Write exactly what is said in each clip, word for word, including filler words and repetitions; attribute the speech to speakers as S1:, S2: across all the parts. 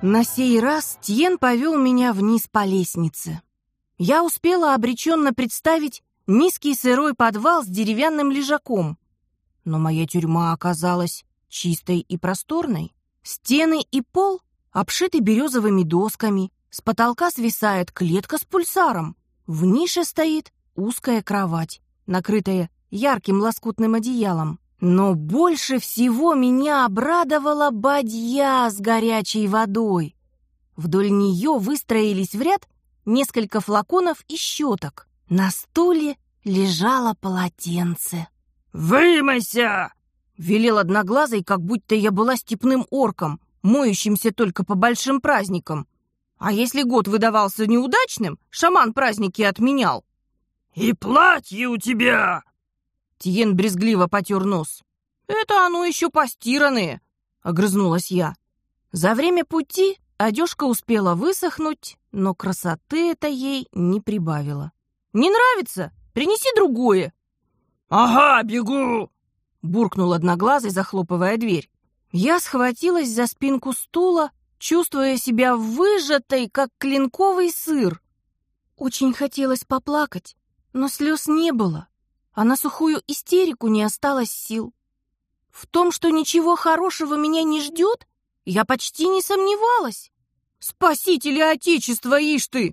S1: На сей раз Тьен повел меня вниз по лестнице. Я успела обреченно представить низкий сырой подвал с деревянным лежаком. Но моя тюрьма оказалась чистой и просторной. Стены и пол обшиты березовыми досками, с потолка свисает клетка с пульсаром. В нише стоит узкая кровать, накрытая ярким лоскутным одеялом. Но больше всего меня обрадовала бадья с горячей водой. Вдоль нее выстроились в ряд несколько флаконов и щеток. На стуле лежало полотенце.
S2: «Вымойся!»
S1: — велел Одноглазый, как будто я была степным орком, моющимся только по большим праздникам. А если год выдавался неудачным, шаман праздники отменял.
S2: «И платье у тебя!»
S1: Тьен брезгливо потер нос. «Это оно еще постиранное», — огрызнулась я. За время пути одежка успела высохнуть, но красоты это ей не прибавило. «Не нравится? Принеси другое».
S2: «Ага, бегу!»
S1: — буркнул Одноглазый, захлопывая дверь. Я схватилась за спинку стула, чувствуя себя выжатой, как клинковый сыр. Очень хотелось поплакать, но слез не было, а на сухую истерику не осталось сил. В том, что ничего хорошего меня не ждет, я почти не сомневалась. Спасители Отечества, ишь ты!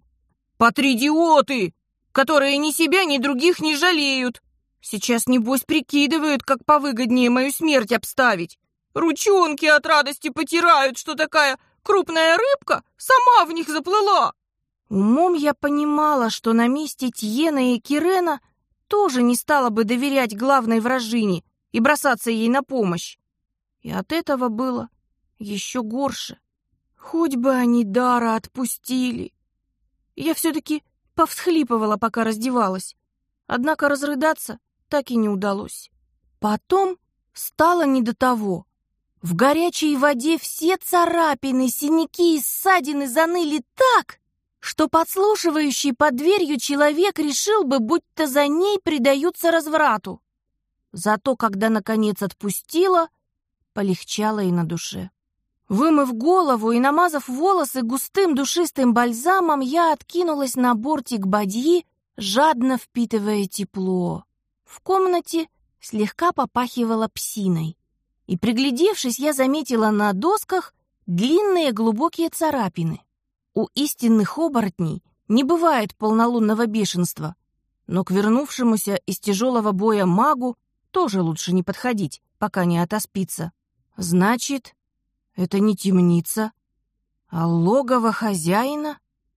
S1: Патриоты, которые ни себя, ни других не жалеют. Сейчас, небось, прикидывают, как повыгоднее мою смерть обставить. Ручонки от радости потирают, что такая крупная рыбка сама в них заплыла. Умом я понимала, что на месте Тьена и Кирена тоже не стала бы доверять главной вражине и бросаться ей на помощь. И от этого было еще горше. Хоть бы они Дара отпустили. Я все-таки повсхлипывала, пока раздевалась. Однако разрыдаться так и не удалось. Потом стало не до того. В горячей воде все царапины, синяки и ссадины заныли так, что подслушивающий под дверью человек решил бы, будто за ней предаются разврату. Зато, когда, наконец, отпустила, полегчало и на душе. Вымыв голову и намазав волосы густым душистым бальзамом, я откинулась на бортик бадьи, жадно впитывая тепло. В комнате слегка попахивало псиной, и, приглядевшись, я заметила на досках длинные глубокие царапины. У истинных оборотней не бывает полнолунного бешенства, но к вернувшемуся из тяжелого боя магу тоже лучше не подходить, пока не отоспится. Значит, это не темница, а логово хозяина?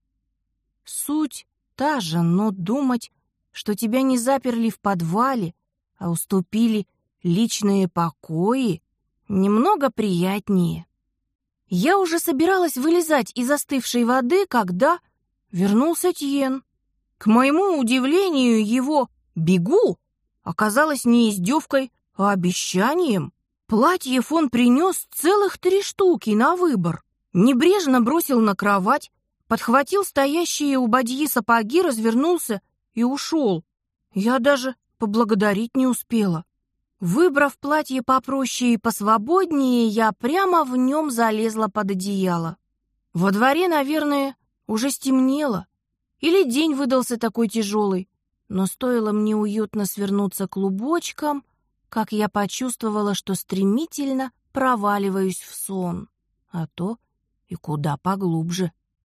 S1: Суть та же, но думать, что тебя не заперли в подвале, а уступили личные покои, немного приятнее. Я уже собиралась вылезать из остывшей воды, когда вернулся Тьен. К моему удивлению, его «бегу» оказалось не издевкой, а обещанием. Платьев он принес целых три штуки на выбор. Небрежно бросил на кровать, подхватил стоящие у бадьи сапоги, развернулся и ушел. Я даже поблагодарить не успела. Выбрав платье попроще и посвободнее, я прямо в нем залезла под одеяло. Во дворе, наверное, уже стемнело. Или день выдался такой тяжелый. Но стоило мне уютно свернуться клубочком, как я почувствовала, что стремительно проваливаюсь в сон. А то и куда поглубже.